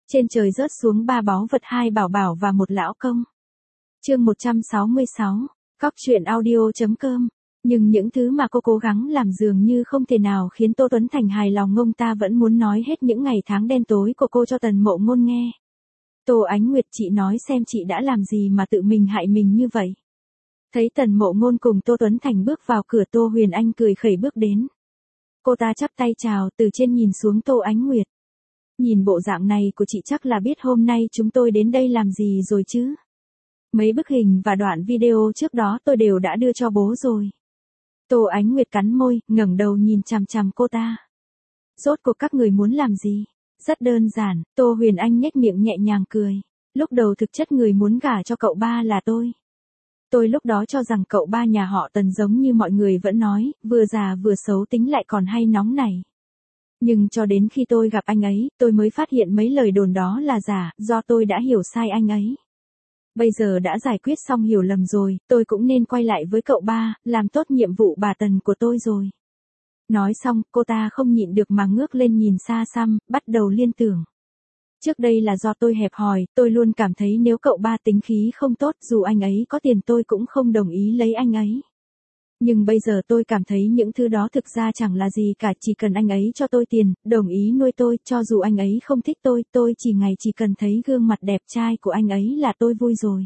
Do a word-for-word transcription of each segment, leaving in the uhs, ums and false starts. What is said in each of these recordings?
Trên trời rớt xuống ba báu vật, hai bảo bảo và một lão công. Chương một trăm sáu mươi sáu, Cóc truyện audio.com. Nhưng những thứ mà cô cố gắng làm dường như không thể nào khiến Tô Tuấn Thành hài lòng, ông ta vẫn muốn nói hết những ngày tháng đen tối của cô cho Tần Mộ Ngôn nghe. Tô Ánh Nguyệt, chị nói xem chị đã làm gì mà tự mình hại mình như vậy. Thấy Tần Mộ Ngôn cùng Tô Tuấn Thành bước vào cửa, Tô Huyền Anh cười khẩy bước đến. Cô ta chắp tay chào, từ trên nhìn xuống Tô Ánh Nguyệt. Nhìn bộ dạng này của chị chắc là biết hôm nay chúng tôi đến đây làm gì rồi chứ. Mấy bức hình và đoạn video trước đó tôi đều đã đưa cho bố rồi. Tô Ánh Nguyệt cắn môi, ngẩng đầu nhìn chằm chằm cô ta. Rốt cuộc các người muốn làm gì? Rất đơn giản, Tô Huyền Anh nhếch miệng nhẹ nhàng cười. Lúc đầu thực chất người muốn gả cho cậu ba là tôi. Tôi lúc đó cho rằng cậu ba nhà họ Tần giống như mọi người vẫn nói, vừa già vừa xấu tính lại còn hay nóng nảy. Nhưng cho đến khi tôi gặp anh ấy, tôi mới phát hiện mấy lời đồn đó là giả, do tôi đã hiểu sai anh ấy. Bây giờ đã giải quyết xong hiểu lầm rồi, tôi cũng nên quay lại với cậu ba, làm tốt nhiệm vụ bà Tần của tôi rồi. Nói xong, cô ta không nhịn được mà ngước lên nhìn xa xăm, bắt đầu liên tưởng. Trước đây là do tôi hẹp hòi, tôi luôn cảm thấy nếu cậu ba tính khí không tốt, dù anh ấy có tiền tôi cũng không đồng ý lấy anh ấy. Nhưng bây giờ tôi cảm thấy những thứ đó thực ra chẳng là gì cả, chỉ cần anh ấy cho tôi tiền, đồng ý nuôi tôi, cho dù anh ấy không thích tôi, tôi chỉ ngày chỉ cần thấy gương mặt đẹp trai của anh ấy là tôi vui rồi.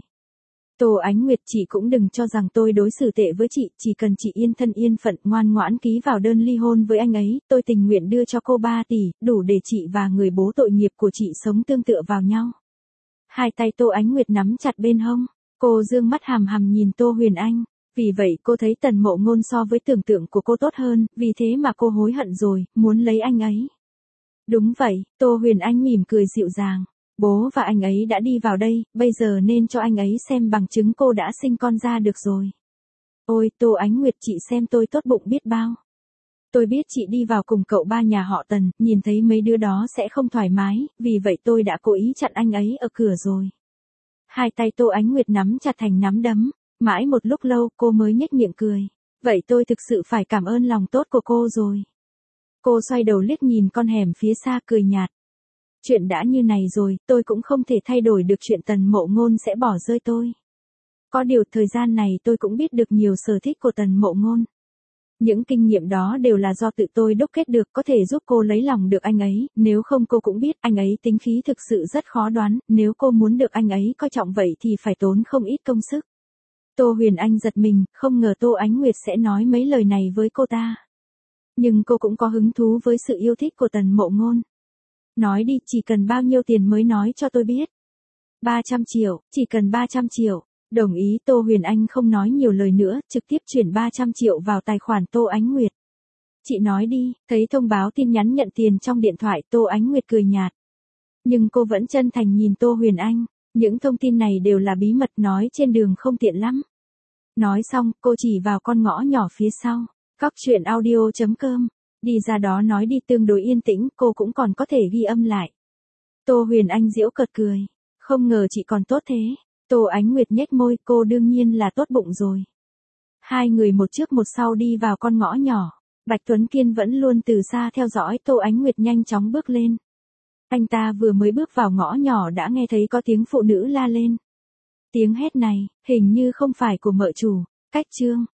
Tô Ánh Nguyệt, chị cũng đừng cho rằng tôi đối xử tệ với chị, chỉ cần chị yên thân yên phận ngoan ngoãn ký vào đơn ly hôn với anh ấy, tôi tình nguyện đưa cho cô ba tỷ, đủ để chị và người bố tội nghiệp của chị sống tương tựa vào nhau. Hai tay Tô Ánh Nguyệt nắm chặt bên hông, cô dương mắt hằm hằm nhìn Tô Huyền Anh. Vì vậy cô thấy Tần Mộ Ngôn so với tưởng tượng của cô tốt hơn, vì thế mà cô hối hận rồi, muốn lấy anh ấy. Đúng vậy, Tô Huyền Anh mỉm cười dịu dàng. Bố và anh ấy đã đi vào đây, bây giờ nên cho anh ấy xem bằng chứng cô đã sinh con ra được rồi. Ôi, Tô Ánh Nguyệt, chị xem tôi tốt bụng biết bao. Tôi biết chị đi vào cùng cậu ba nhà họ Tần, nhìn thấy mấy đứa đó sẽ không thoải mái, vì vậy tôi đã cố ý chặn anh ấy ở cửa rồi. Hai tay Tô Ánh Nguyệt nắm chặt thành nắm đấm. Mãi một lúc lâu cô mới nhếch miệng cười. Vậy tôi thực sự phải cảm ơn lòng tốt của cô rồi. Cô xoay đầu liếc nhìn con hẻm phía xa cười nhạt. Chuyện đã như này rồi, tôi cũng không thể thay đổi được chuyện Tần Mộ Ngôn sẽ bỏ rơi tôi. Có điều thời gian này tôi cũng biết được nhiều sở thích của Tần Mộ Ngôn. Những kinh nghiệm đó đều là do tự tôi đúc kết được, có thể giúp cô lấy lòng được anh ấy, nếu không cô cũng biết anh ấy tính khí thực sự rất khó đoán, nếu cô muốn được anh ấy coi trọng vậy thì phải tốn không ít công sức. Tô Huyền Anh giật mình, không ngờ Tô Ánh Nguyệt sẽ nói mấy lời này với cô ta. Nhưng cô cũng có hứng thú với sự yêu thích của Tần Mộ Ngôn. Nói đi, chỉ cần bao nhiêu tiền mới nói cho tôi biết. ba trăm triệu, chỉ cần ba trăm triệu. Đồng ý. Tô Huyền Anh không nói nhiều lời nữa, trực tiếp chuyển ba trăm triệu vào tài khoản Tô Ánh Nguyệt. Chị nói đi, thấy thông báo tin nhắn nhận tiền trong điện thoại, Tô Ánh Nguyệt cười nhạt. Nhưng cô vẫn chân thành nhìn Tô Huyền Anh. Những thông tin này đều là bí mật, nói trên đường không tiện lắm. Nói xong, cô chỉ vào con ngõ nhỏ phía sau. Cóc truyện audio.com. Đi ra đó nói đi, tương đối yên tĩnh, cô cũng còn có thể ghi âm lại. Tô Huyền Anh giễu cợt cười. Không ngờ chị còn tốt thế. Tô Ánh Nguyệt nhếch môi, cô đương nhiên là tốt bụng rồi. Hai người một trước một sau đi vào con ngõ nhỏ. Bạch Tuấn Kiên vẫn luôn từ xa theo dõi, Tô Ánh Nguyệt nhanh chóng bước lên. Anh ta vừa mới bước vào ngõ nhỏ đã nghe thấy có tiếng phụ nữ la lên. Tiếng hét này, hình như không phải của mợ chủ. Cách chương